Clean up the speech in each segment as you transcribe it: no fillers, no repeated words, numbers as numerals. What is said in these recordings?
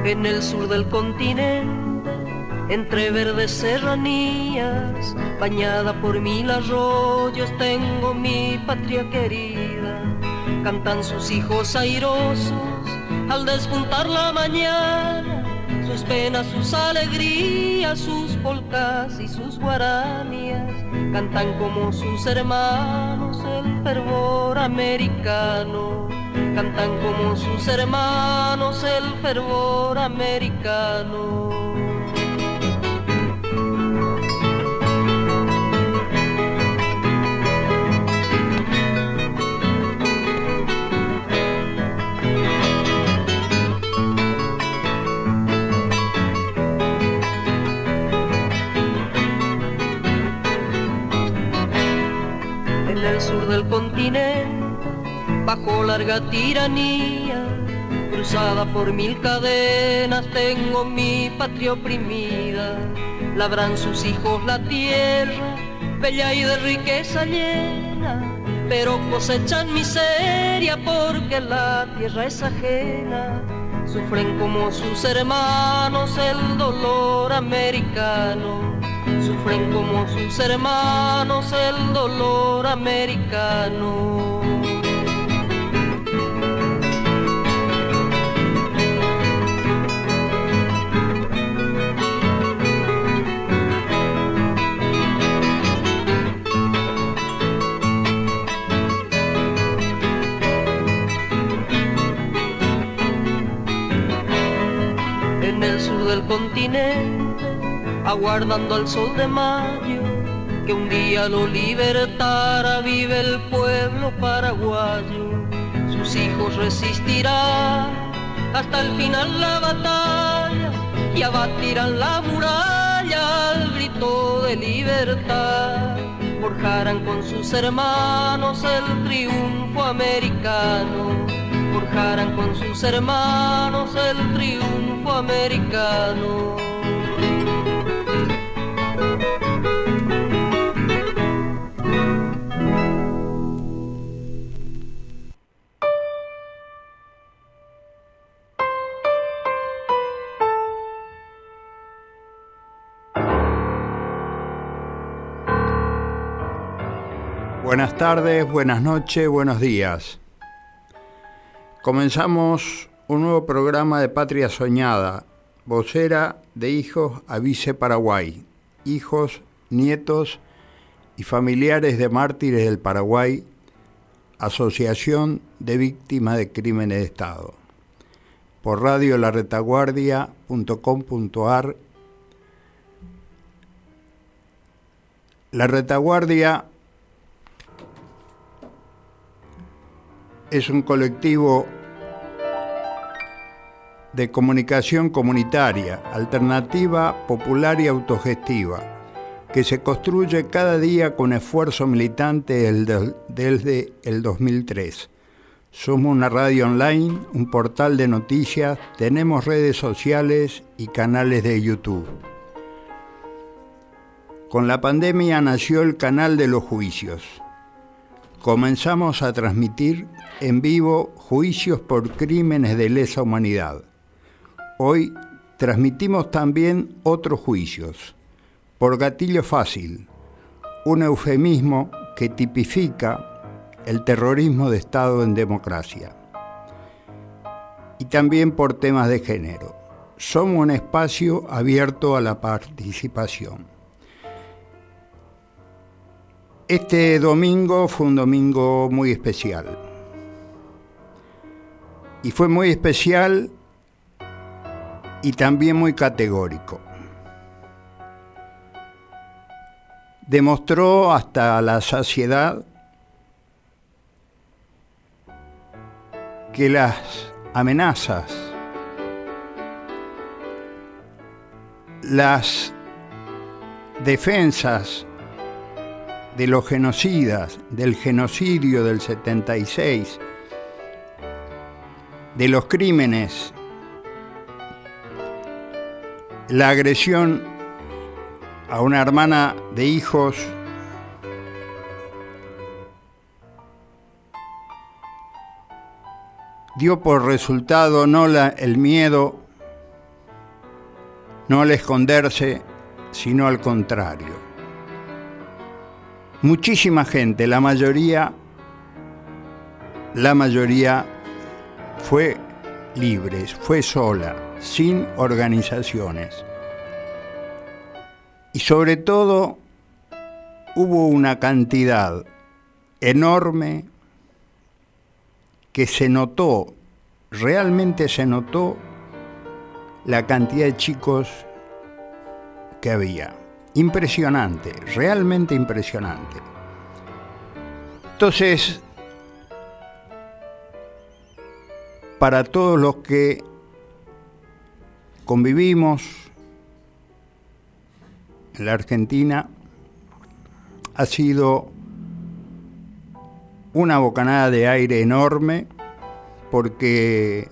En el sur del continente, entre verdes serranías, bañada por 1000 arroyos, tengo mi patria querida. Cantan sus hijos airosos al despuntar la mañana, sus penas, sus alegrías, sus polcas y sus guaranías. Cantan como sus hermanos el fervor americano. Cantan como sus hermanos el fervor americano. En el sur del continente, bajo larga tiranía, cruzada por 1000 cadenas, tengo mi patria oprimida. Labran sus hijos la tierra, bella y de riqueza llena, pero cosechan miseria porque la tierra es ajena. Sufren como sus hermanos el dolor americano. Sufren como sus hermanos el dolor americano. En el sur del continente, aguardando al sol de mayo, que un día lo libertara, vive el pueblo paraguayo. Sus hijos resistirán hasta el final la batalla y abatirán la muralla al grito de libertad. Forjarán con sus hermanos el triunfo americano. Forjarán con sus hermanos el triunfo americano. Buenas tardes, buenas noches, buenos días. Comenzamos un nuevo programa de Patria Soñada, vocera de Hijos Avise Paraguay, hijos, nietos y familiares de mártires del Paraguay, Asociación de Víctimas de Crímenes de Estado, por radiolaretaguardia.com.ar. La Retaguardia es un colectivo de comunicación comunitaria, alternativa, popular y autogestiva, que se construye cada día con esfuerzo militante desde el 2003. Somos una radio online, un portal de noticias, tenemos redes sociales y canales de YouTube. Con la pandemia nació el canal de los juicios. Comenzamos a transmitir en vivo juicios por crímenes de lesa humanidad. Hoy transmitimos también otros juicios, por gatillo fácil, un eufemismo que tipifica el terrorismo de Estado en democracia. Y también por temas de género. Somos un espacio abierto a la participación. Este domingo fue un domingo muy especial. Y fue muy especial y también muy categórico. Demostró hasta la saciedad que las amenazas, las defensas de los genocidas, del genocidio del 76, de los crímenes, la agresión a una hermana de hijos, dio por resultado no el miedo, no al esconderse, sino al contrario. Muchísima gente, la mayoría fue libre, fue sola, sin organizaciones. Y sobre todo, hubo una cantidad enorme que se notó, realmente se notó la cantidad de chicos que había. Impresionante, realmente impresionante. Entonces, para todos los que convivimos en la Argentina, ha sido una bocanada de aire enorme, porque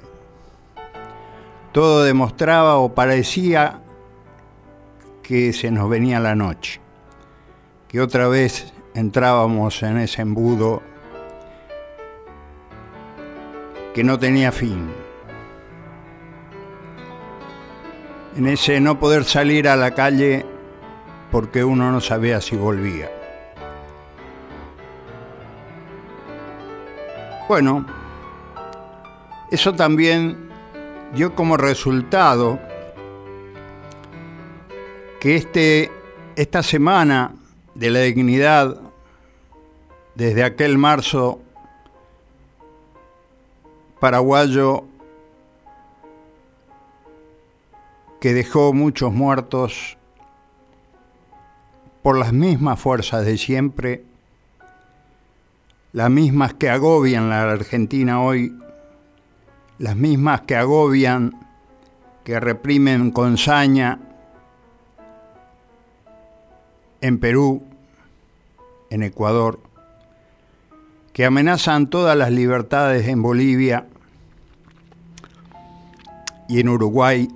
todo demostraba o parecía que se nos venía la noche, que otra vez entrábamos en ese embudo que no tenía fin, en ese no poder salir a la calle porque uno no sabía si volvía. Bueno, eso también dio como resultado que esta semana de la dignidad, desde aquel marzo paraguayo que dejó muchos muertos por las mismas fuerzas de siempre, las mismas que agobian la Argentina hoy, las mismas que agobian, que reprimen con saña en Perú, en Ecuador, que amenazan todas las libertades en Bolivia y en Uruguay,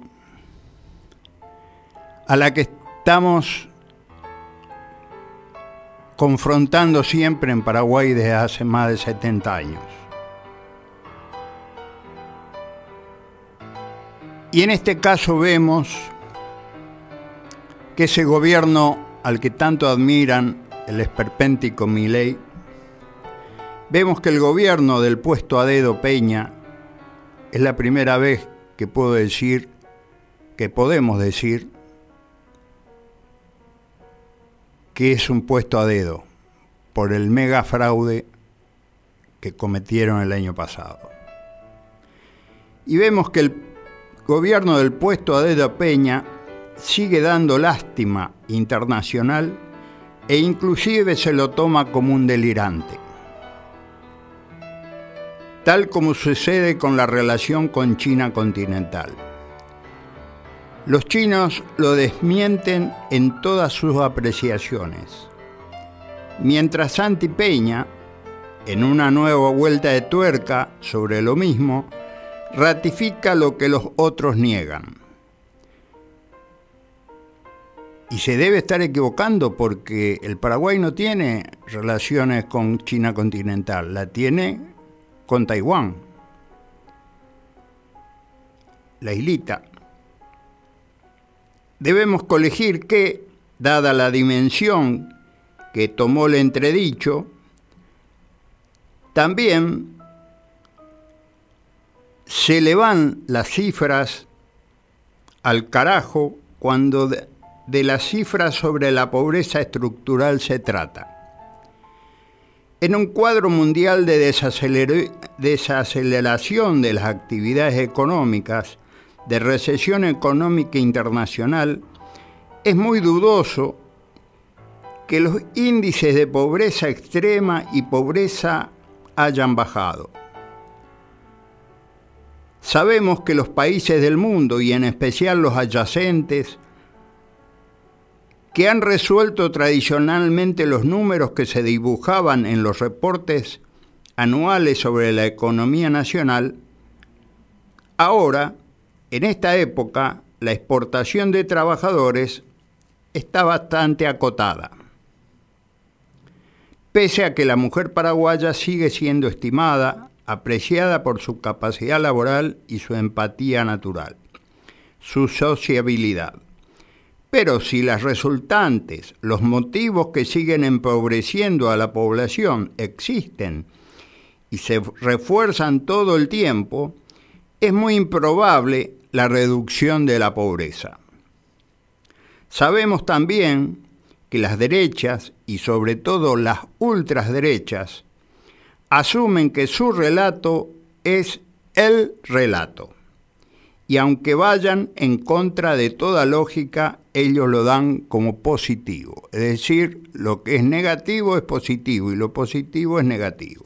a la que estamos confrontando siempre en Paraguay desde hace más de 70 años. Y en este caso vemos que ese gobierno al que tanto admiran, el esperpéntico Milei, vemos que el gobierno del puesto a dedo Peña es la primera vez que podemos decir que es un puesto a dedo por el mega fraude que cometieron el año pasado. Y vemos que el gobierno del puesto a dedo Peña sigue dando lástima internacional e inclusive se lo toma como un delirante. Tal como sucede con la relación con China continental. Los chinos lo desmienten en todas sus apreciaciones, mientras Santi Peña, en una nueva vuelta de tuerca sobre lo mismo, ratifica lo que los otros niegan. Y se debe estar equivocando porque el Paraguay no tiene relaciones con China continental, la tiene con Taiwán, la islita. Debemos colegir que, dada la dimensión que tomó el entredicho, también se le van las cifras al carajo cuando de las cifras sobre la pobreza estructural se trata. En un cuadro mundial de desaceleración de las actividades económicas, de recesión económica internacional, es muy dudoso que los índices de pobreza extrema y pobreza hayan bajado. Sabemos que los países del mundo, y en especial los adyacentes, que han resuelto tradicionalmente los números que se dibujaban en los reportes anuales sobre la economía nacional, ahora, en esta época, la exportación de trabajadores está bastante acotada, pese a que la mujer paraguaya sigue siendo estimada, apreciada por su capacidad laboral y su empatía natural, su sociabilidad. Pero si las resultantes, los motivos que siguen empobreciendo a la población existen y se refuerzan todo el tiempo, es muy improbable la reducción de la pobreza. Sabemos también que las derechas, y sobre todo las ultraderechas, asumen que su relato es el relato. Y aunque vayan en contra de toda lógica, ellos lo dan como positivo. Es decir, lo que es negativo es positivo y lo positivo es negativo.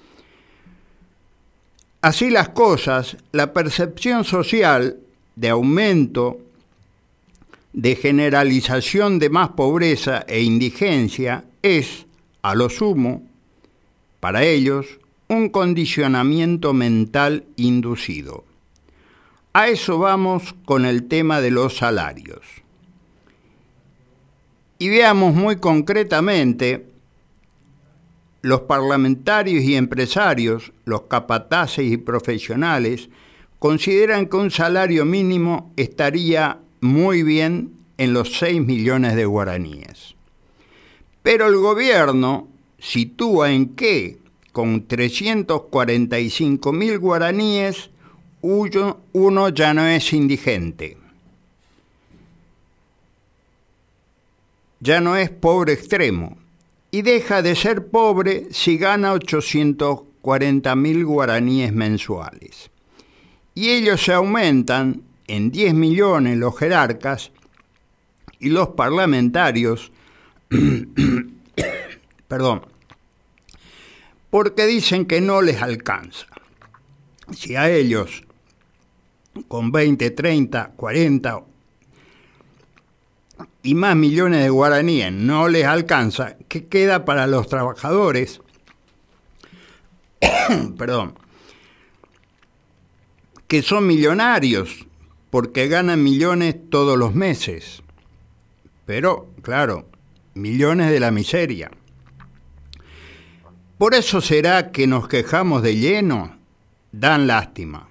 Así las cosas, la percepción social de aumento, de generalización de más pobreza e indigencia es, a lo sumo, para ellos, un condicionamiento mental inducido. A eso vamos con el tema de los salarios. Y veamos muy concretamente, los parlamentarios y empresarios, los capataces y profesionales, consideran que un salario mínimo estaría muy bien en los 6 millones de guaraníes. Pero el gobierno sitúa en que, con 345.000 guaraníes, uno ya no es indigente. Ya no es pobre extremo. Y deja de ser pobre si gana 840.000 guaraníes mensuales. Y ellos se aumentan en 10 millones los jerarcas y los parlamentarios, perdón, porque dicen que no les alcanza. Si a ellos con 20, 30, 40 y más millones de guaraníes no les alcanza, ¿qué queda para los trabajadores? Perdón, que son millonarios porque ganan millones todos los meses. Pero, claro, millones de la miseria. Por eso será que nos quejamos de lleno. Dan lástima.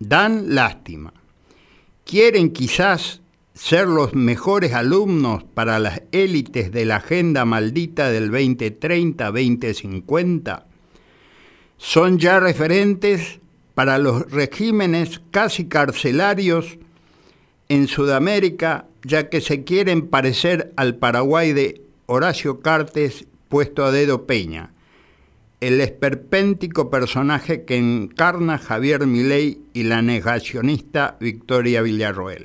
Quieren quizás ser los mejores alumnos para las élites de la agenda maldita del 2030-2050. Son ya referentes para los regímenes casi carcelarios en Sudamérica, ya que se quieren parecer al Paraguay de Horacio Cartes puesto a dedo Peña, el esperpéntico personaje que encarna Javier Milei y la negacionista Victoria Villarroel.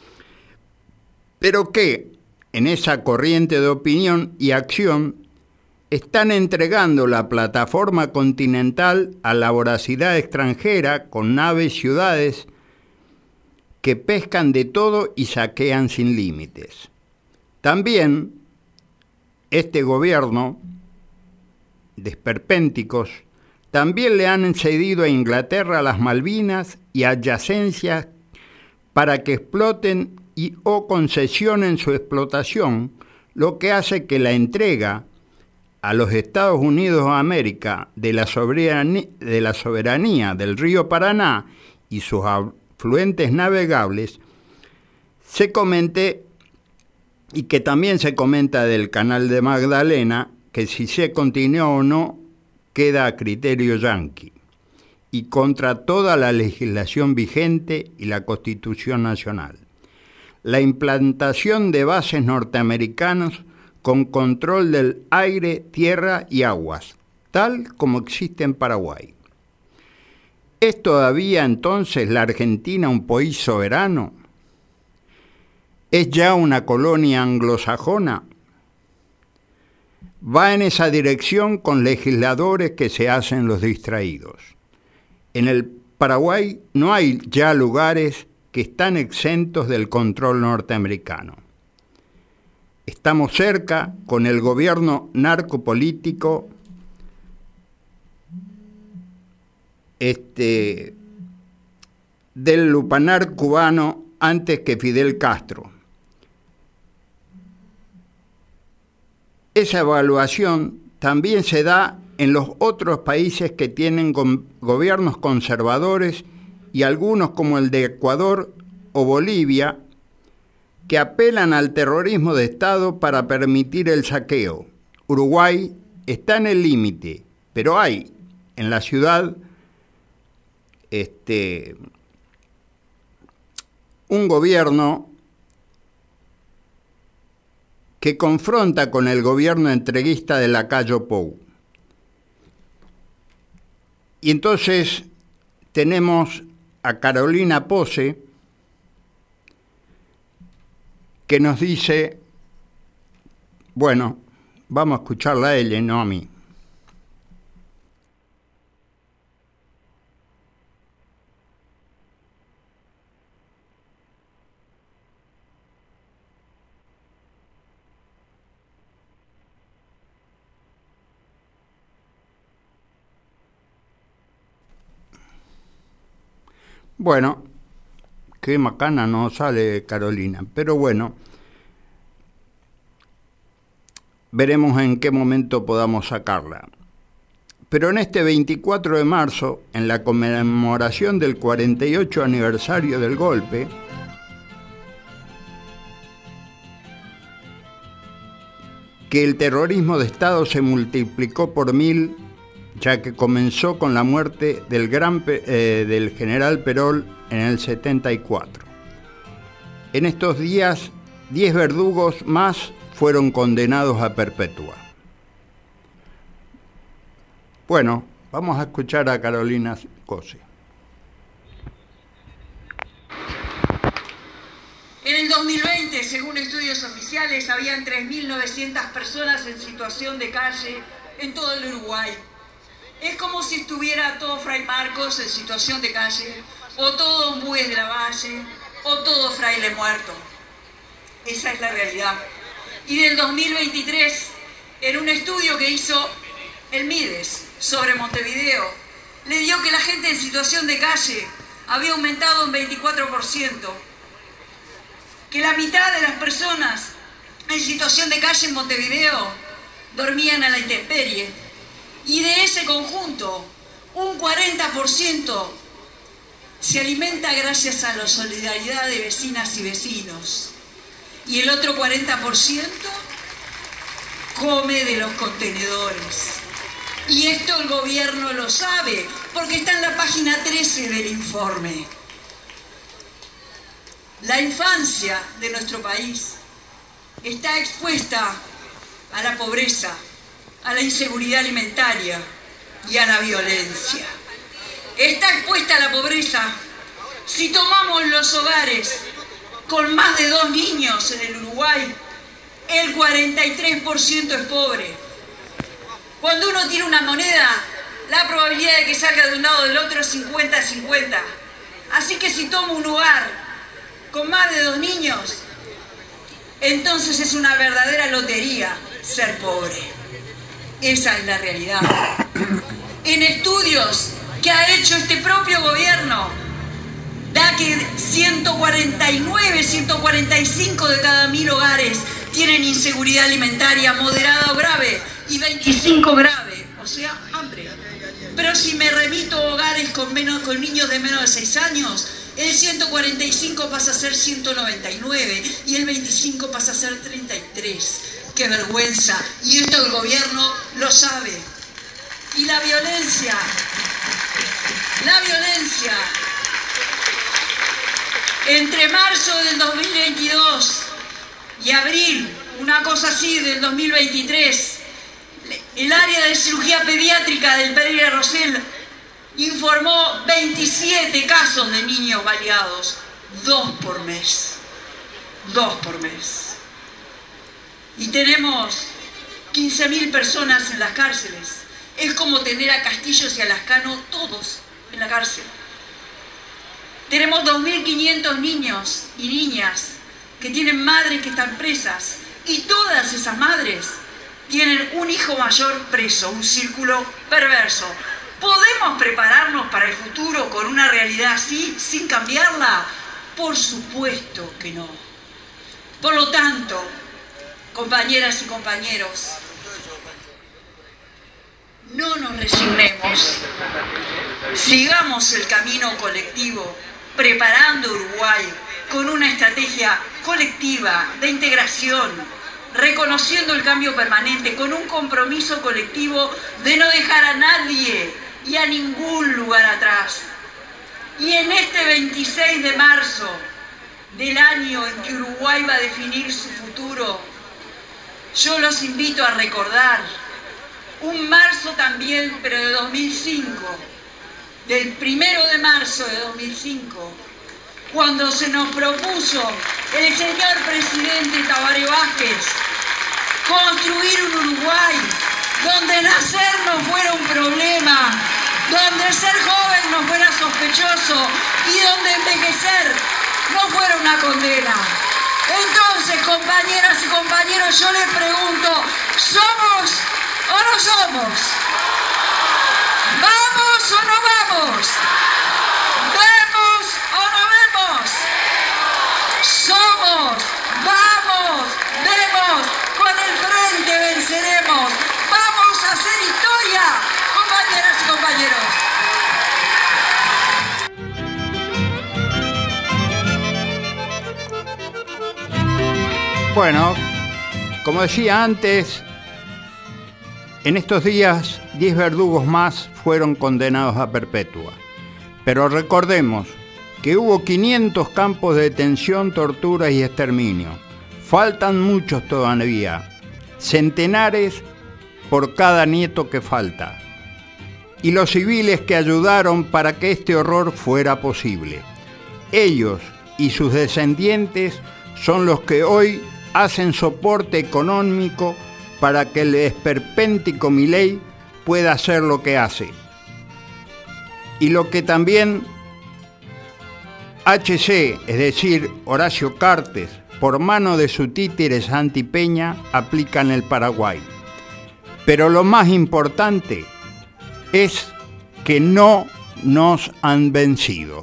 Pero que, en esa corriente de opinión y acción, están entregando la plataforma continental a la voracidad extranjera con naves ciudades que pescan de todo y saquean sin límites. También este gobierno de esperpénticos también le han cedido a Inglaterra las Malvinas y adyacencias para que exploten y o concesionen su explotación, lo que hace que la entrega a los Estados Unidos de América de la soberanía del río Paraná y sus afluentes navegables se comente, y que también se comenta del Canal de Magdalena, que si se continúa o no queda a criterio yanqui y contra toda la legislación vigente y la Constitución Nacional. La implantación de bases norteamericanas con control del aire, tierra y aguas, tal como existe en Paraguay. ¿Es todavía entonces la Argentina un país soberano? ¿Es ya una colonia anglosajona? Va en esa dirección con legisladores que se hacen los distraídos. En el Paraguay no hay ya lugares que están exentos del control norteamericano. Estamos cerca con el gobierno narcopolítico del lupanar cubano antes que Fidel Castro. Esa evaluación también se da en los otros países que tienen gobiernos conservadores y algunos como el de Ecuador o Bolivia que apelan al terrorismo de Estado para permitir el saqueo. Uruguay está en el límite, pero hay en la ciudad un gobierno que confronta con el gobierno entreguista de Lacayo Pou. Y entonces tenemos a Carolina Pose, que nos dice, bueno, vamos a escucharla a ella, no a mí. Bueno, qué macana no sale Carolina, pero bueno, veremos en qué momento podamos sacarla. Pero en este 24 de marzo, en la conmemoración del 48 aniversario del golpe, que el terrorismo de Estado se multiplicó por 1000, ya que comenzó con la muerte del general Perón en el 74. En estos días, 10 verdugos más fueron condenados a perpetua. Bueno, vamos a escuchar a Carolina Pose. En el 2020, según estudios oficiales, habían 3.900 personas en situación de calle en todo el Uruguay. Es como si estuviera todo Fray Marcos en situación de calle, o todo Ombúes de la Valle, o todo Fraile Muerto. Esa es la realidad. Y del 2023, en un estudio que hizo el Mides sobre Montevideo, le dio que la gente en situación de calle había aumentado un 24%, que la mitad de las personas en situación de calle en Montevideo dormían a la intemperie. Y de ese conjunto, un 40% se alimenta gracias a la solidaridad de vecinas y vecinos. Y el otro 40% come de los contenedores. Y esto el gobierno lo sabe, porque está en la página 13 del informe. La infancia de nuestro país está expuesta a la pobreza, a la inseguridad alimentaria y a la violencia. Está expuesta a la pobreza si tomamos los hogares con más de 2 niños en el Uruguay, el 43% es pobre. Cuando uno tira una moneda, la probabilidad de que salga de un lado o del otro es 50-50. Así que si tomo un hogar con más de 2 niños, entonces es una verdadera lotería ser pobre. Esa es la realidad. En estudios que ha hecho este propio gobierno, da que 149, 145 de cada 1000 hogares tienen inseguridad alimentaria moderada o grave y 25 grave, o sea, hambre. Pero si me remito a hogares con niños de menos de 6 años, el 145 pasa a ser 199 y el 25 pasa a ser 33. ¡Qué vergüenza! Y esto el gobierno lo sabe. Y la violencia, entre marzo del 2022 y abril, una cosa así, del 2023, el área de cirugía pediátrica del Pereira Rosell informó 27 casos de niños baleados, 2 por mes. 2 por mes. Y tenemos 15.000 personas en las cárceles. Es como tener a Castillos y a Lascano todos en la cárcel. Tenemos 2.500 niños y niñas que tienen madres que están presas. Y todas esas madres tienen un hijo mayor preso, un círculo perverso. ¿Podemos prepararnos para el futuro con una realidad así, sin cambiarla? Por supuesto que no. Por lo tanto, compañeras y compañeros, no nos resignemos. Sigamos el camino colectivo, preparando Uruguay con una estrategia colectiva, de integración, reconociendo el cambio permanente, con un compromiso colectivo de no dejar a nadie y a ningún lugar atrás. Y en este 26 de marzo del año en que Uruguay va a definir su futuro, yo los invito a recordar un marzo también, pero de 2005, del 1 de marzo de 2005, cuando se nos propuso el señor presidente Tabaré Vázquez construir un Uruguay donde nacer no fuera un problema, donde ser joven no fuera sospechoso y donde envejecer no fuera una condena. Entonces, compañeras y compañeros, yo les pregunto, ¿somos o no somos? ¿Vamos o no vamos? ¿Vemos o no vemos? Somos, vamos, vemos, con el frente venceremos. Vamos a hacer historia, compañeras y compañeros. Bueno, como decía antes, en estos días 10 verdugos más fueron condenados a perpetua. Pero recordemos que hubo 500 campos de detención, tortura y exterminio. Faltan muchos todavía, centenares por cada nieto que falta. Y los civiles que ayudaron para que este horror fuera posible. Ellos y sus descendientes son los que hoy hacen soporte económico para que el esperpéntico Milei pueda hacer lo que hace. Y lo que también HC, es decir, Horacio Cartes, por mano de su títere Santi Peña, aplica en el Paraguay. Pero lo más importante es que no nos han vencido.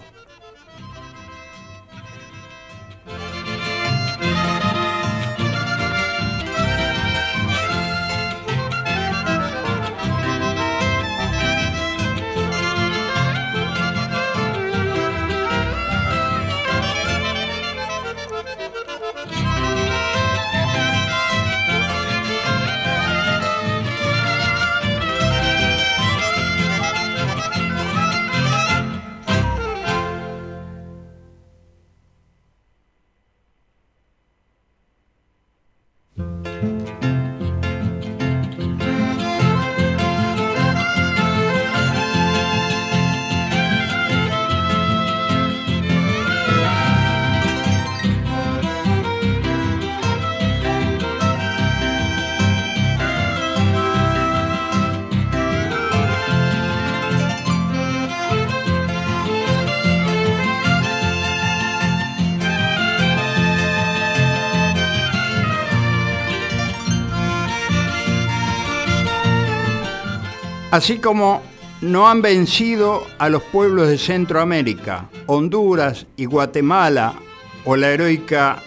Así como no han vencido a los pueblos de Centroamérica, Honduras y Guatemala, o la heroica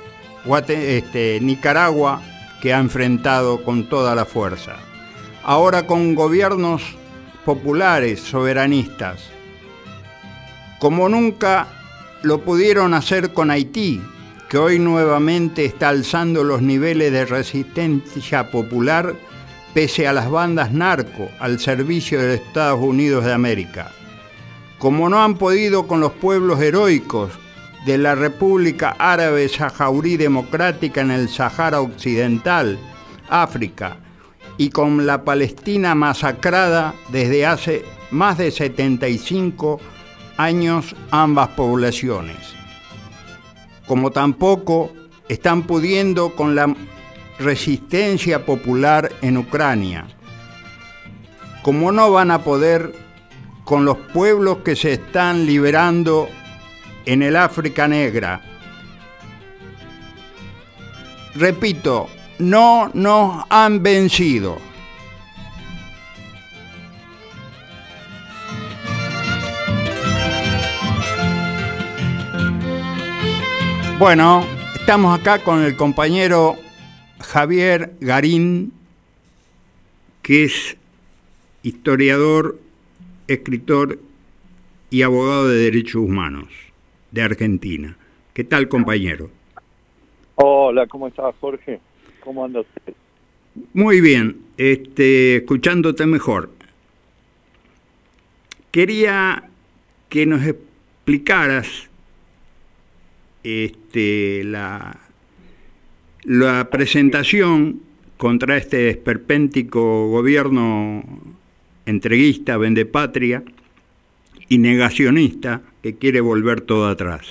Nicaragua, que ha enfrentado con toda la fuerza. Ahora con gobiernos populares, soberanistas, como nunca lo pudieron hacer con Haití, que hoy nuevamente está alzando los niveles de resistencia popular pese a las bandas narco al servicio de los Estados Unidos de América. Como no han podido con los pueblos heroicos de la República Árabe Saharaui Democrática en el Sahara Occidental, África, y con la Palestina masacrada desde hace más de 75 años ambas poblaciones. Como tampoco están pudiendo con la resistencia popular en Ucrania. Como no van a poder con los pueblos que se están liberando en el África Negra. Repito, no nos han vencido. Bueno, estamos acá con el compañero Javier Garín, que es historiador, escritor y abogado de derechos humanos de Argentina. ¿Qué tal, compañero? Hola, ¿cómo estás, Jorge? ¿Cómo anda usted? Muy bien, escuchándote mejor. Quería que nos explicaras la presentación contra este esperpéntico gobierno entreguista, vendepatria y negacionista que quiere volver todo atrás.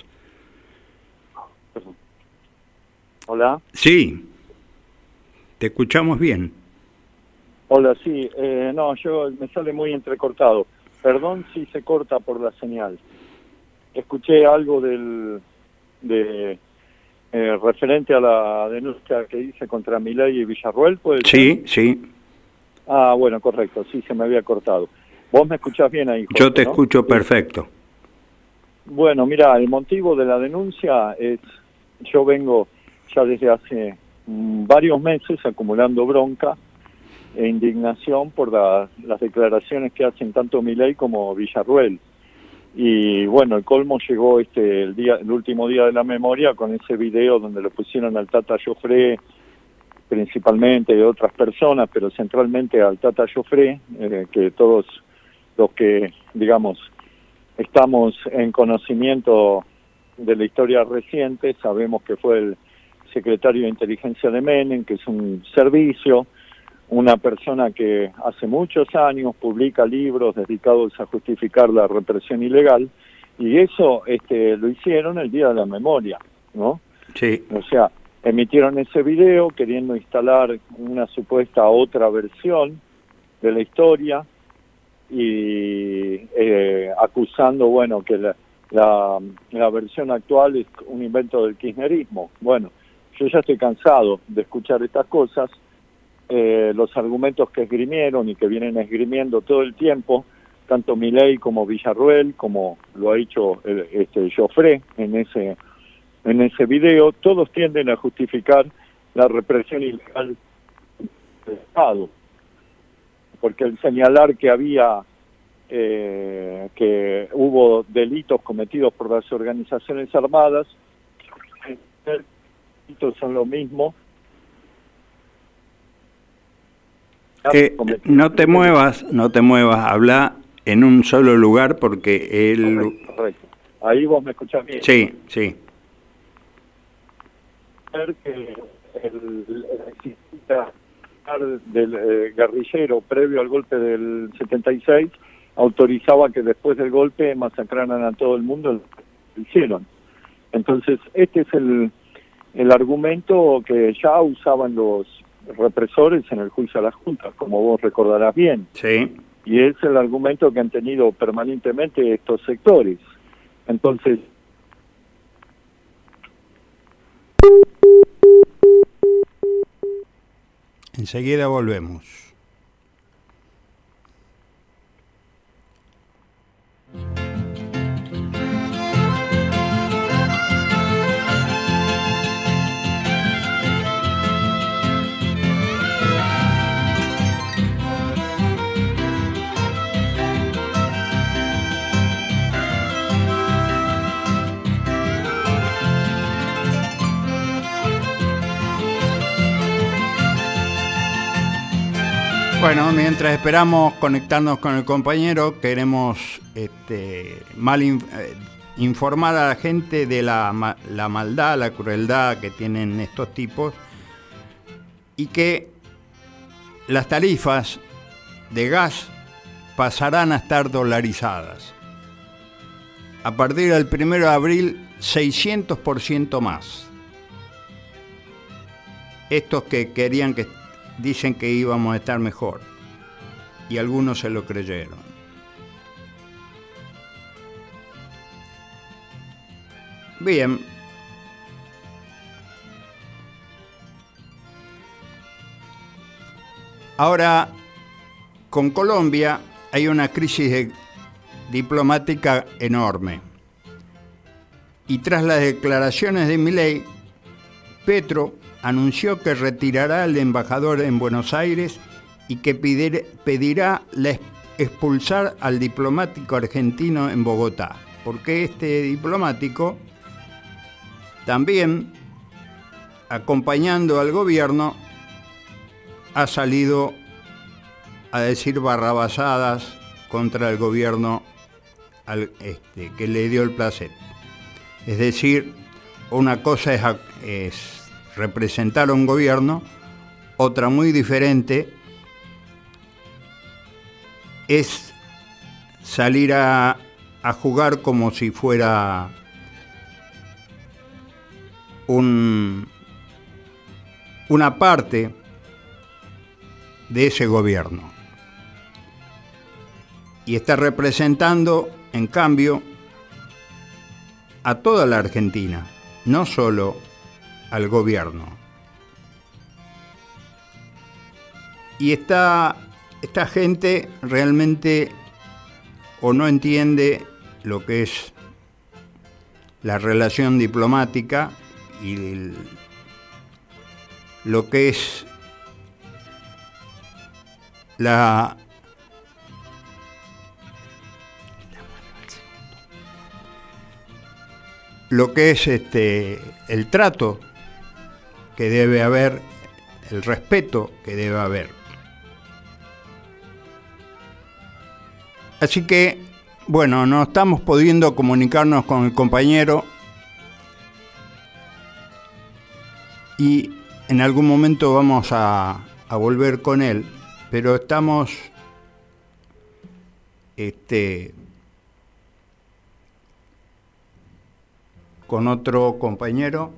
Hola. Sí, te escuchamos bien. Hola, sí. No, me sale muy entrecortado. Perdón si se corta por la señal. Escuché algo referente a la denuncia que hice contra Milei y Villarroel, ¿puede ser? Sí, sí. Ah, bueno, correcto, sí, se me había cortado. ¿Vos me escuchás bien ahí, Jorge? Yo te ¿no? escucho perfecto. Bueno, mira, el motivo de la denuncia es, yo vengo ya desde hace varios meses acumulando bronca e indignación por las declaraciones que hacen tanto Milei como Villarroel. Y bueno, el colmo llegó el último día de la memoria con ese video donde lo pusieron al Tata Joffre, principalmente de otras personas, pero centralmente al Tata Joffre, que todos los que, digamos, estamos en conocimiento de la historia reciente, sabemos que fue el secretario de Inteligencia de Menem, que es un servicio, una persona que hace muchos años publica libros dedicados a justificar la represión ilegal, y eso lo hicieron el Día de la Memoria, ¿no? Sí. O sea, emitieron ese video queriendo instalar una supuesta otra versión de la historia y acusando, bueno, que la versión actual es un invento del kirchnerismo. Bueno, yo ya estoy cansado de escuchar estas cosas. Los argumentos que esgrimieron y que vienen esgrimiendo todo el tiempo, tanto Milei como Villarroel, como lo ha hecho Joffre en ese video, todos tienden a justificar la represión ilegal del Estado, porque el señalar que había que hubo delitos cometidos por las organizaciones armadas, delitos son lo mismo. No te muevas, habla en un solo lugar porque él... Correcto. Ahí vos me escuchás bien. Sí, sí. Que el del guerrillero previo al golpe del 76 autorizaba que después del golpe masacraran a todo el mundo, lo hicieron. Entonces, este es el argumento que ya usaban los represores en el juicio a las juntas, como vos recordarás bien. Sí. Y es el argumento que han tenido permanentemente estos sectores. Entonces, enseguida volvemos. Bueno, mientras esperamos conectarnos con el compañero, queremos informar a la gente de la maldad, la crueldad que tienen estos tipos y que las tarifas de gas pasarán a estar dolarizadas. A partir del 1 de abril, 600% más. Estos que querían que dicen que íbamos a estar mejor y algunos se lo creyeron. Bien. Ahora, con Colombia hay una crisis diplomática enorme. Y tras las declaraciones de Milei, Petro anunció que retirará al embajador en Buenos Aires y que pedirá expulsar al diplomático argentino en Bogotá, porque este diplomático también acompañando al gobierno, ha salido a decir barrabasadas contra el gobierno que le dio el placer. Es decir, una cosa es representar a un gobierno, otra muy diferente es salir a jugar como si fuera una parte de ese gobierno. Y está representando, en cambio, a toda la Argentina, no solo al gobierno. Y esta gente realmente o no entiende lo que es la relación diplomática y lo que es el trato que debe haber, el respeto que debe haber. Así que, bueno, no estamos pudiendo comunicarnos con el compañero y en algún momento vamos a volver con él, pero estamos con otro compañero.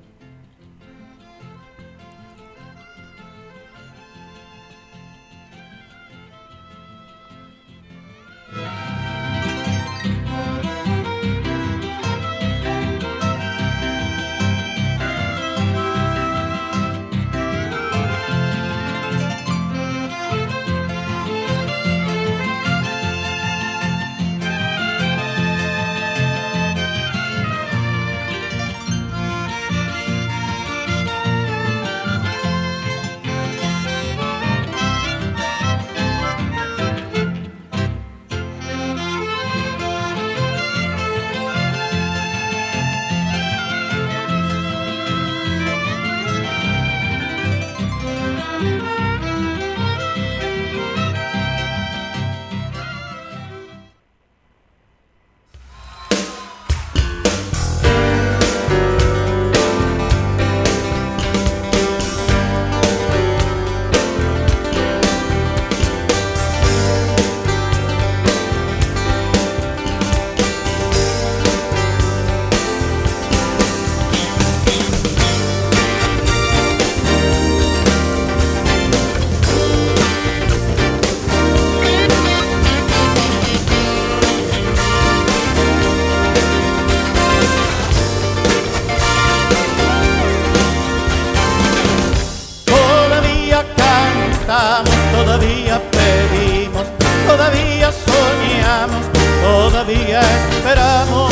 Todavía pedimos, todavía soñamos, todavía esperamos.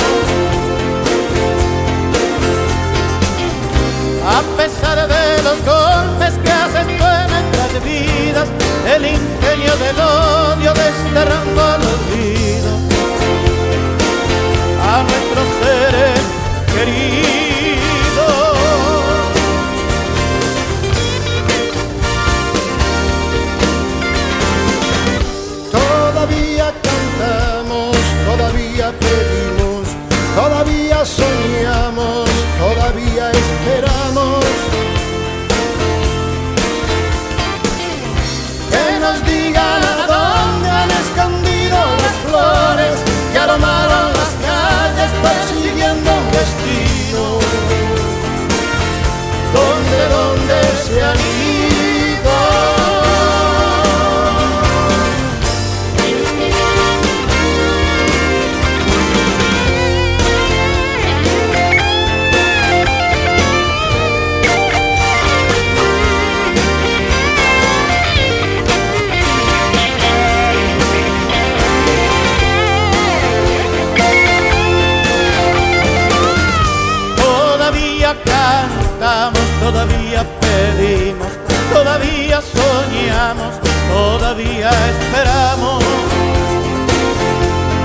A pesar de los golpes que haces tú en nuestras vidas, el ingenio del odio desterrando al olvido a nuestros seres queridos. Todavía cantamos, todavía pedimos, todavía soñamos, todavía esperamos. Que nos digan a dónde han escondido las flores que aromaron las calles persiguiendo un destino. ¿Dónde se han ido? Cantamos, todavía pedimos, todavía soñamos, todavía esperamos.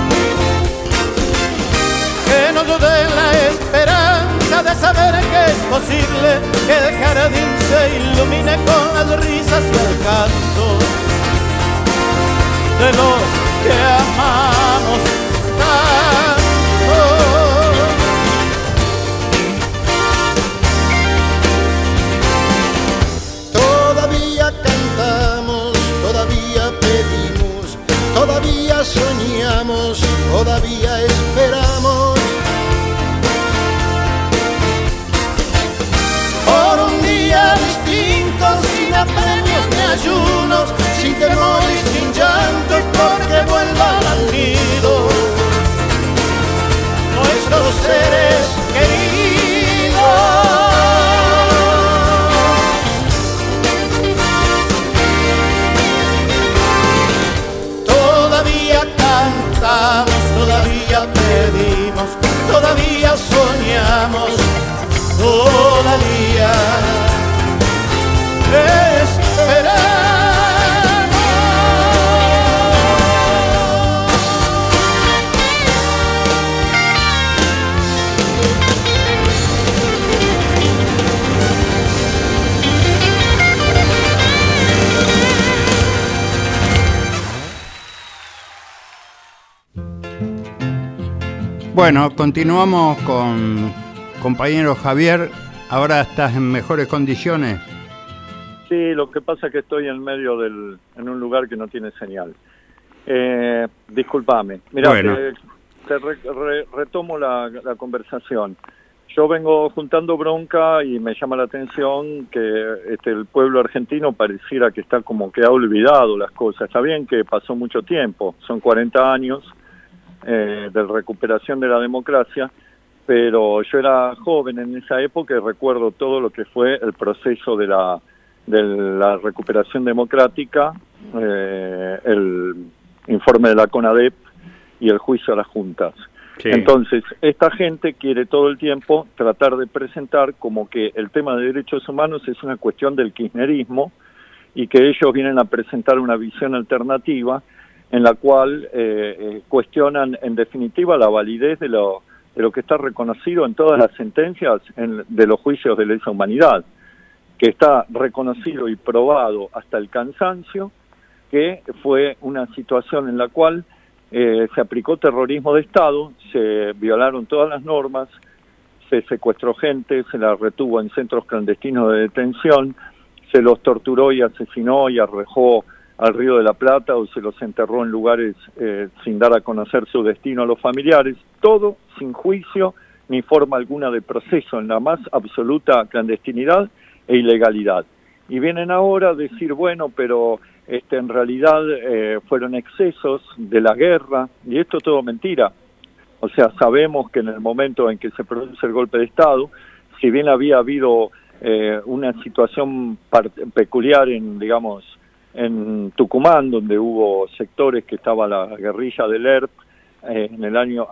Que nos den la esperanza de saber que posible que el jardín se ilumine con las risas y el canto de los que amamos tanto. Todavía cantamos, todavía pedimos, todavía soñamos, todavía esperamos por un día distinto, sin apremios ni ayunos, sin temor y sin llantos, porque vuelvan al nido nuestros seres queridos. Todavía cantamos, todavía pedimos, todavía soñamos, todavía esperamos. Bueno, continuamos con compañero Javier. ¿Ahora estás en mejores condiciones? Sí, lo que pasa es que estoy en medio en un lugar que no tiene señal. Discúlpame. Mirá, bueno. Retomo la conversación. Yo vengo juntando bronca y me llama la atención que el pueblo argentino pareciera que está como que ha olvidado las cosas. Está bien que pasó mucho tiempo, son 40 años de recuperación de la democracia, pero yo era joven en esa época y recuerdo todo lo que fue el proceso de la recuperación democrática, el informe de la CONADEP y el juicio a las juntas. Sí. Entonces, esta gente quiere todo el tiempo tratar de presentar como que el tema de derechos humanos es una cuestión del kirchnerismo y que ellos vienen a presentar una visión alternativa en la cual cuestionan en definitiva la validez de lo que está reconocido en todas las sentencias de los juicios de lesa humanidad, que está reconocido y probado hasta el cansancio que fue una situación en la cual se aplicó terrorismo de Estado, se violaron todas las normas, se secuestró gente, se la retuvo en centros clandestinos de detención, se los torturó y asesinó y arrojó al Río de la Plata o se los enterró en lugares sin dar a conocer su destino a los familiares, todo sin juicio ni forma alguna de proceso, en la más absoluta clandestinidad e ilegalidad. Y vienen ahora a decir, bueno, pero en realidad fueron excesos de la guerra, y esto es todo mentira. O sea, sabemos que en el momento en que se produce el golpe de Estado, si bien había habido una situación peculiar en Tucumán, donde hubo sectores que estaba la guerrilla del ERP en el año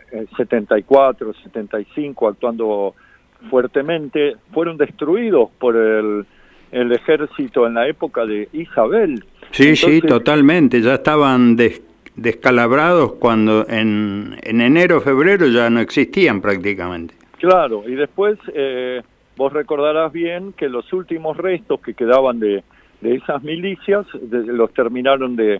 74, 75, actuando fuertemente, fueron destruidos por el ejército en la época de Isabel. Sí, entonces, sí, totalmente, ya estaban descalabrados cuando en enero, febrero ya no existían prácticamente. Claro, y después vos recordarás bien que los últimos restos que quedaban de esas milicias los terminaron de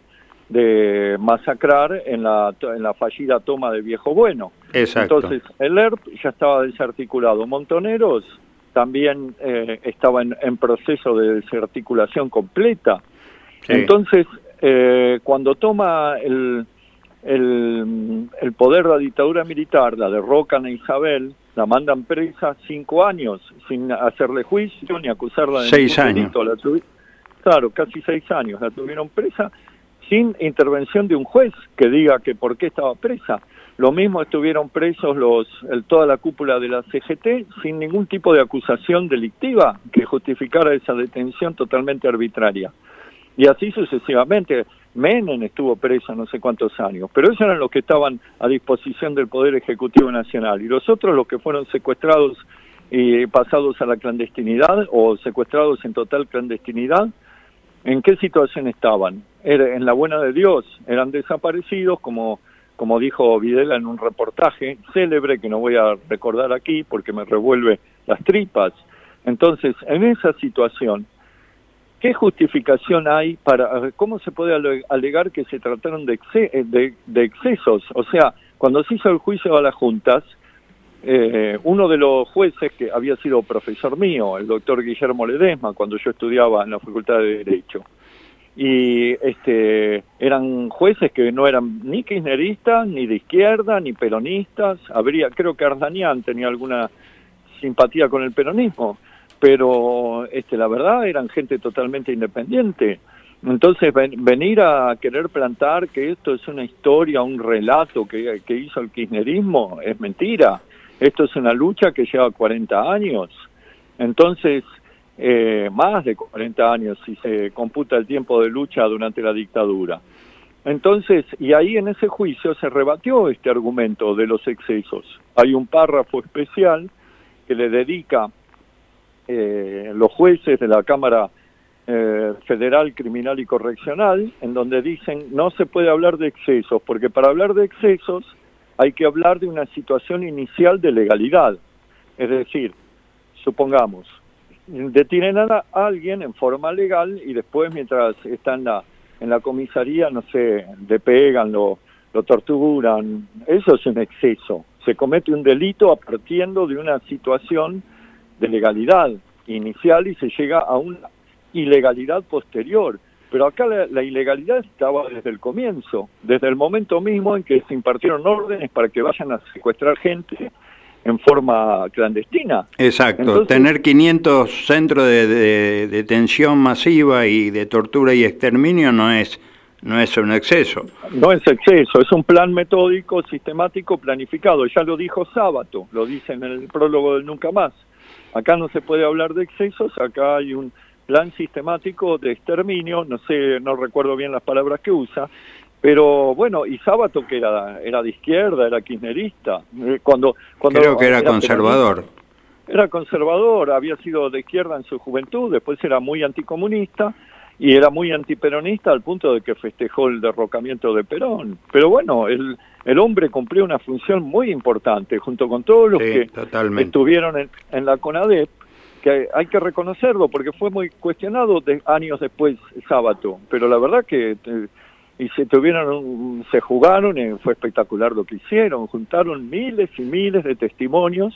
masacrar en la fallida toma de Viejo Bueno. Exacto. Entonces el ERP ya estaba desarticulado. Montoneros también estaba en proceso de desarticulación completa. Sí. Entonces cuando toma el poder la dictadura militar, la derrocan a Isabel, la mandan presa 5 años sin hacerle juicio ni acusarla de 6 años. Claro, casi 6 años la tuvieron presa sin intervención de un juez que diga que por qué estaba presa. Lo mismo estuvieron presos toda la cúpula de la CGT sin ningún tipo de acusación delictiva que justificara esa detención totalmente arbitraria. Y así sucesivamente. Menem estuvo preso no sé cuántos años, pero esos eran los que estaban a disposición del Poder Ejecutivo Nacional. Y los otros, los que fueron secuestrados y pasados a la clandestinidad o secuestrados en total clandestinidad, ¿en qué situación estaban? En la buena de Dios, eran desaparecidos, como dijo Videla en un reportaje célebre, que no voy a recordar aquí porque me revuelve las tripas. Entonces, en esa situación, ¿qué justificación hay cómo se puede alegar que se trataron de excesos? O sea, cuando se hizo el juicio a las juntas, uno de los jueces, que había sido profesor mío, el doctor Guillermo Ledesma, cuando yo estudiaba en la Facultad de Derecho, y eran jueces que no eran ni kirchneristas, ni de izquierda, ni peronistas. Creo que Ardanian tenía alguna simpatía con el peronismo, pero la verdad eran gente totalmente independiente. Entonces venir a querer plantar que esto es una historia, un relato que hizo el kirchnerismo, es mentira. Esto es una lucha que lleva 40 años. Entonces, más de 40 años si se computa el tiempo de lucha durante la dictadura. Entonces, y ahí en ese juicio se rebatió este argumento de los excesos. Hay un párrafo especial que le dedica los jueces de la Cámara Federal Criminal y Correccional, en donde dicen no se puede hablar de excesos, porque para hablar de excesos hay que hablar de una situación inicial de legalidad. Es decir, supongamos, detienen a alguien en forma legal y después, mientras está en la comisaría, no sé, le pegan, lo torturan. Eso es un exceso. Se comete un delito partiendo de una situación de legalidad inicial y se llega a una ilegalidad posterior. Pero acá la ilegalidad estaba desde el comienzo, desde el momento mismo en que se impartieron órdenes para que vayan a secuestrar gente en forma clandestina. Exacto. Entonces, tener 500 centros de detención masiva y de tortura y exterminio no es un exceso. No es exceso, es un plan metódico, sistemático, planificado. Ya lo dijo Sábato, lo dice en el prólogo del Nunca Más. Acá no se puede hablar de excesos, acá hay un plan sistemático de exterminio, no recuerdo bien las palabras que usa, pero bueno, y Sábato que era de izquierda, era kirchnerista, cuando creo que era conservador. Era conservador, había sido de izquierda en su juventud, después era muy anticomunista y era muy antiperonista al punto de que festejó el derrocamiento de Perón. Pero bueno, el hombre cumplió una función muy importante, junto con todos los que estuvieron en la CONADEP, que hay que reconocerlo, porque fue muy cuestionado años después Sábato, pero la verdad que se jugaron y fue espectacular lo que hicieron, juntaron miles y miles de testimonios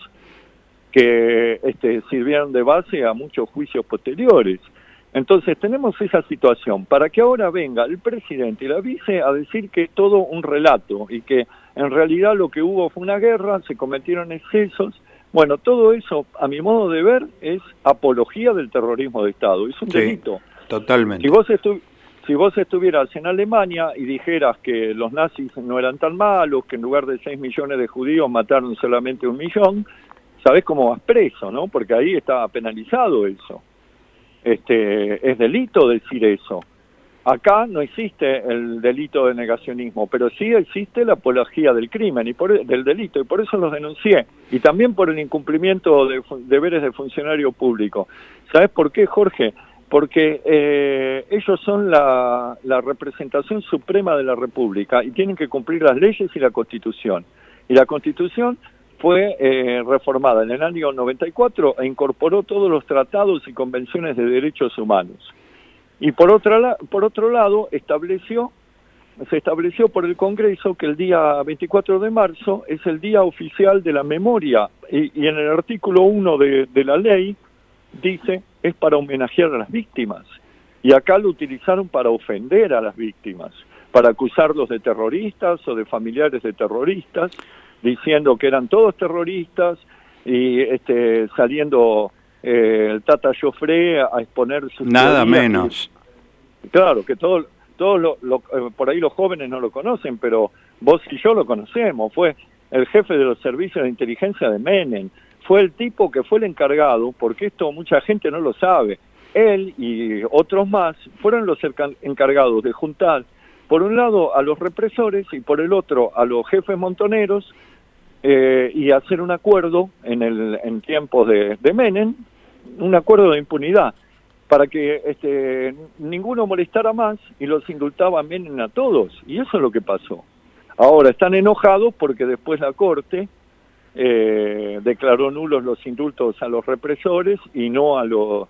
que sirvieron de base a muchos juicios posteriores. Entonces tenemos esa situación, para que ahora venga el presidente y la vice a decir que es todo un relato y que en realidad lo que hubo fue una guerra, se cometieron excesos. Bueno, todo eso, a mi modo de ver, es apología del terrorismo de Estado, es un delito. Totalmente. Si vos estuvieras en Alemania y dijeras que los nazis no eran tan malos, que en lugar de 6 millones de judíos mataron solamente 1 millón, sabés cómo vas preso, ¿no? Porque ahí está penalizado eso. Es delito decir eso. Acá no existe el delito de negacionismo, pero sí existe la apología del crimen y del delito, y por eso los denuncié. Y también por el incumplimiento de deberes de funcionario público. ¿Sabes por qué, Jorge? Porque ellos son la representación suprema de la República y tienen que cumplir las leyes y la Constitución. Y la Constitución fue reformada en el año 94 e incorporó todos los tratados y convenciones de derechos humanos. Y por otro lado, se estableció por el Congreso que el día 24 de marzo es el Día Oficial de la Memoria, y en el artículo 1 de la ley dice, es para homenajear a las víctimas. Y acá lo utilizaron para ofender a las víctimas, para acusarlos de terroristas o de familiares de terroristas, diciendo que eran todos terroristas, y saliendo el Tata Joffre a exponer sus nada teorías. Menos. Claro, que todos por ahí los jóvenes no lo conocen, pero vos y yo lo conocemos. Fue el jefe de los servicios de inteligencia de Menem. Fue el tipo que fue el encargado, porque esto mucha gente no lo sabe. Él y otros más fueron los encargados de juntar, por un lado, a los represores y por el otro a los jefes montoneros, y hacer un acuerdo en tiempos de Menem, un acuerdo de impunidad, para que ninguno molestara más, y los indultaba Menem a todos, y eso es lo que pasó. Ahora están enojados porque después la Corte declaró nulos los indultos a los represores y no a los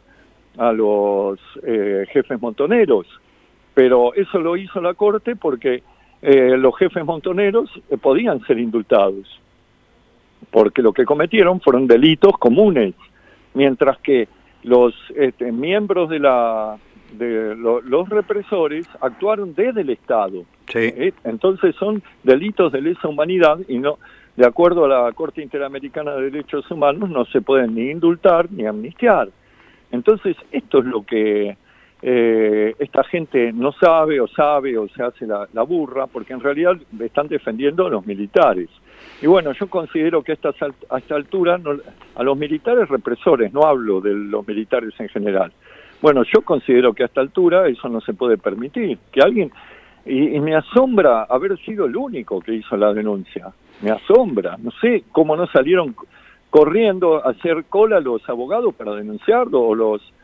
jefes montoneros. Pero eso lo hizo la Corte porque los jefes montoneros podían ser indultados, porque lo que cometieron fueron delitos comunes, mientras que los miembros de los represores actuaron desde el Estado. Sí. Entonces son delitos de lesa humanidad y no, de acuerdo a la Corte Interamericana de Derechos Humanos, no se pueden ni indultar ni amnistiar. Entonces esto es lo que esta gente no sabe o se hace la burra, porque en realidad están defendiendo a los militares. Y bueno, yo considero que a esta altura, a los militares represores, no hablo de los militares en general, bueno, yo considero que a esta altura eso no se puede permitir, que alguien, y me asombra haber sido el único que hizo la denuncia, me asombra, no sé cómo no salieron corriendo a hacer cola los abogados para denunciarlo, o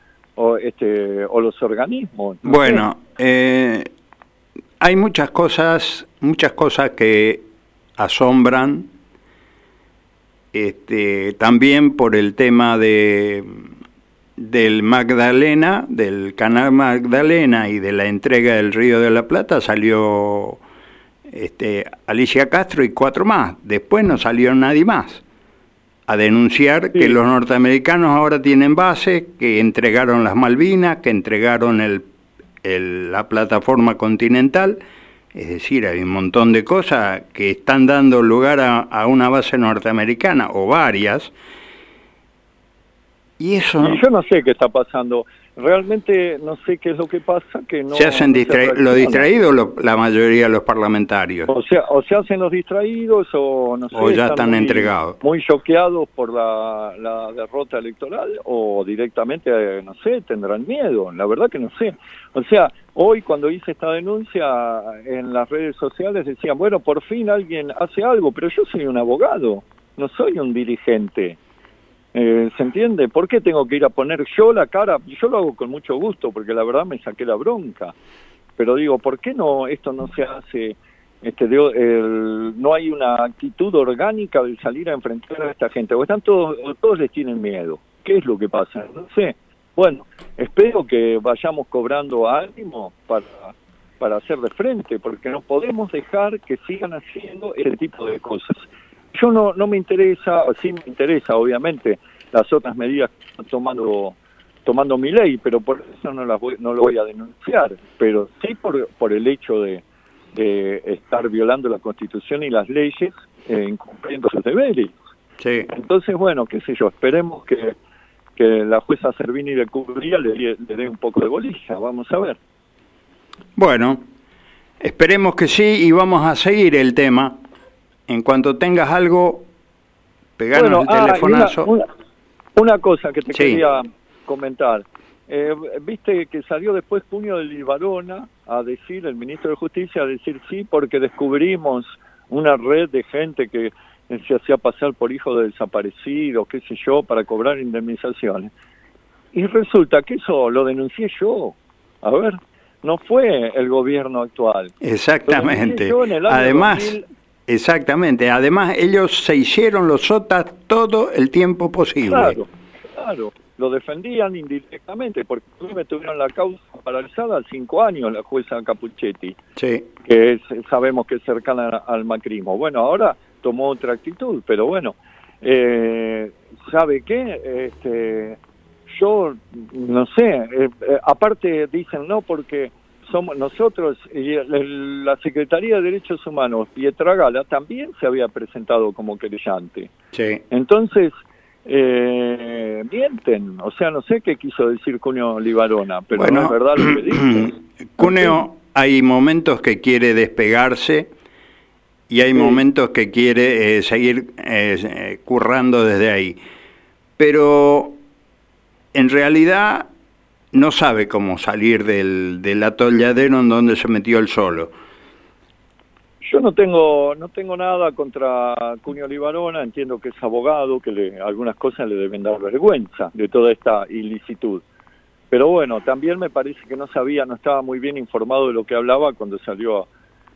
los organismos. No bueno, hay muchas cosas que asombran, también por el tema del Magdalena, del canal Magdalena y de la entrega del Río de la Plata. Salió Alicia Castro y 4 más, después no salió nadie más a denunciar que los norteamericanos ahora tienen base, que entregaron las Malvinas, que entregaron la plataforma continental. Es decir, hay un montón de cosas que están dando lugar a una base norteamericana, o varias, y eso... Y yo no sé qué está pasando, realmente no sé qué es lo que pasa, que no... Se hacen los distraídos la mayoría de los parlamentarios. O se hacen los distraídos, o no sé... O ya están entregados. Muy choqueados por la derrota electoral, o directamente, no sé, tendrán miedo, la verdad que no sé. O sea, hoy cuando hice esta denuncia en las redes sociales decían, bueno, por fin alguien hace algo, pero yo soy un abogado, no soy un dirigente. ¿Se entiende? ¿Por qué tengo que ir a poner yo la cara? Yo lo hago con mucho gusto, porque la verdad me saqué la bronca. Pero digo, ¿por qué esto no se hace? No hay una actitud orgánica de salir a enfrentar a esta gente. O todos les tienen miedo. ¿Qué es lo que pasa? No sé. Bueno, espero que vayamos cobrando ánimo para hacer de frente, porque no podemos dejar que sigan haciendo ese tipo de cosas. Yo no me interesa, sí me interesa obviamente las otras medidas que están tomando mi ley, pero por eso no lo voy a denunciar, pero sí por el hecho de estar violando la Constitución y las leyes, incumpliendo sus deberes. Sí. Entonces, bueno, qué sé yo, esperemos que la jueza Servini de Cubría le dé un poco de bolilla, vamos a ver. Bueno, esperemos que sí, y vamos a seguir el tema. En cuanto tengas algo, peganos el telefonazo. Una cosa que te quería comentar. Viste que salió después Cunio de Libarona a decir, el ministro de Justicia, a decir sí, porque descubrimos una red de gente que se hacía pasar por hijo de desaparecidos, qué sé yo, para cobrar indemnizaciones. Y resulta que eso lo denuncié yo. A ver, no fue el gobierno actual. Exactamente. Además... Exactamente, además ellos se hicieron los sotas todo el tiempo posible. Claro, lo defendían indirectamente, porque me tuvieron la causa paralizada 5 años la jueza Capuchetti, sí, que sabemos que es cercana al macrismo. Bueno, ahora tomó otra actitud, pero bueno, ¿sabe qué? Yo no sé, aparte dicen no porque... somos nosotros, y la Secretaría de Derechos Humanos, Pietragala, también se había presentado como querellante. Sí. Entonces, mienten, o sea, no sé qué quiso decir Cuneo Libarona, pero bueno, no es verdad lo que dice. Cuneo, hay momentos que quiere despegarse y hay momentos que quiere seguir currando desde ahí, pero en realidad... no sabe cómo salir del atolladero en donde se metió él solo. Yo no tengo nada contra Cuneo Libarona, entiendo que es abogado, que algunas cosas le deben dar vergüenza de toda esta ilicitud. Pero bueno, también me parece que no estaba muy bien informado de lo que hablaba cuando salió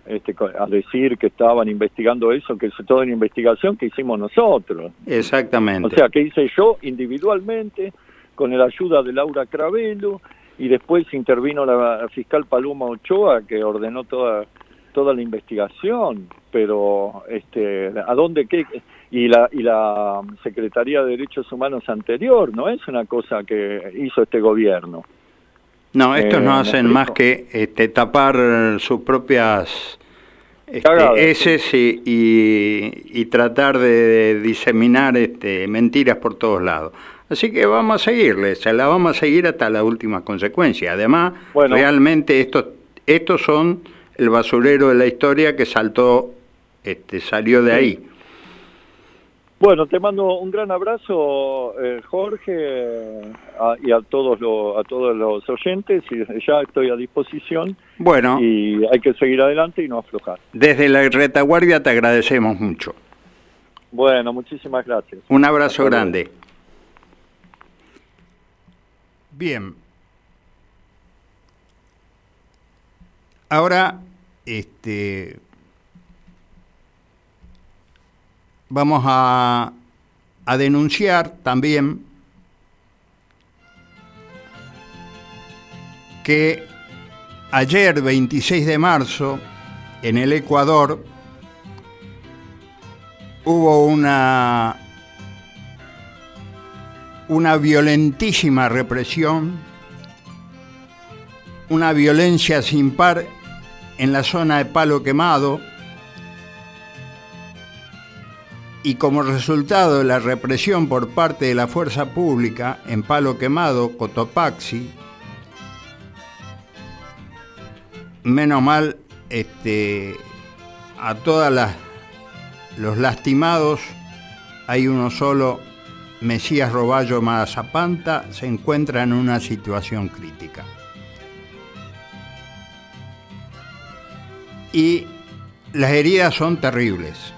a decir que estaban investigando eso, que es toda una investigación que hicimos nosotros. Exactamente. O sea, que hice yo individualmente, con la ayuda de Laura Cravelo, y después intervino la fiscal Paloma Ochoa, que ordenó toda la investigación, pero ¿a dónde qué? Y la Secretaría de Derechos Humanos anterior, no es una cosa que hizo este gobierno. No, estos no hacen más que tapar sus propias heces y tratar de diseminar mentiras por todos lados. Así que vamos a seguirles, se la vamos a seguir hasta la última consecuencia. Además, realmente estos son el basurero de la historia que salió de ahí. Bueno, te mando un gran abrazo, Jorge, y a todos los oyentes, y ya estoy a disposición. Bueno. Y hay que seguir adelante y no aflojar. Desde la retaguardia te agradecemos mucho. Bueno, muchísimas gracias. Un abrazo grande. Bien. Ahora, vamos a denunciar también que ayer, 26 de marzo, en el Ecuador, hubo una violentísima represión, una violencia sin par en la zona de Palo Quemado, y como resultado de la represión por parte de la fuerza pública en Palo Quemado, Cotopaxi, menos mal a todos los lastimados, hay uno solo, Mesías Roballo Mazapanta, se encuentra en una situación crítica. Y las heridas son terribles.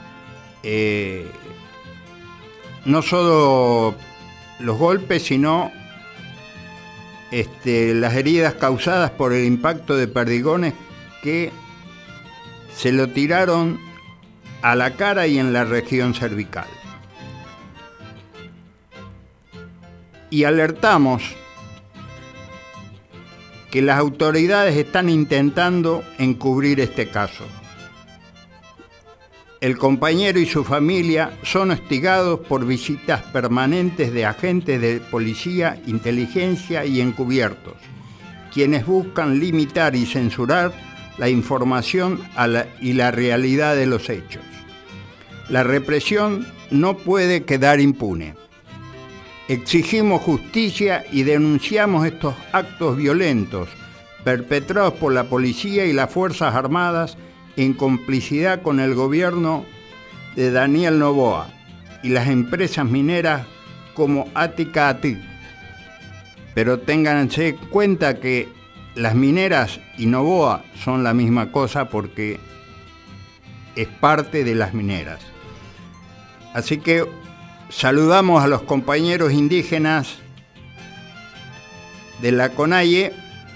No solo los golpes, sino las heridas causadas por el impacto de perdigones que se lo tiraron a la cara y en la región cervical. Y alertamos que las autoridades están intentando encubrir este caso. El compañero y su familia son hostigados por visitas permanentes de agentes de policía, inteligencia y encubiertos, quienes buscan limitar y censurar la información y la realidad de los hechos. La represión no puede quedar impune. Exigimos justicia y denunciamos estos actos violentos perpetrados por la policía y las Fuerzas Armadas en complicidad con el gobierno de Daniel Noboa y las empresas mineras como Ática Atic. Pero ténganse en cuenta que las mineras y Noboa son la misma cosa porque es parte de las mineras. Así que saludamos a los compañeros indígenas de la CONAIE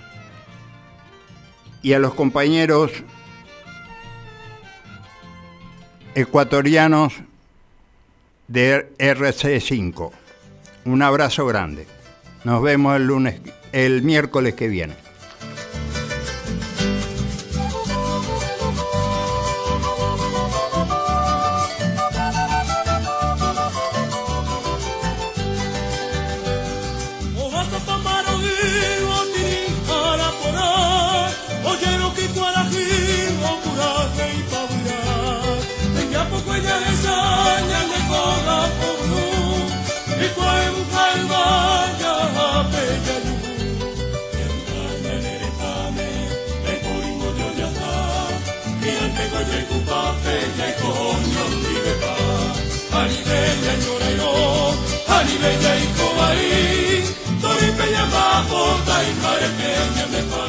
y a los compañeros ecuatorianos de RC5. Un abrazo grande. Nos vemos el miércoles que viene. Bella y cobaí, Tori Peña Bajo, Taimare Peña me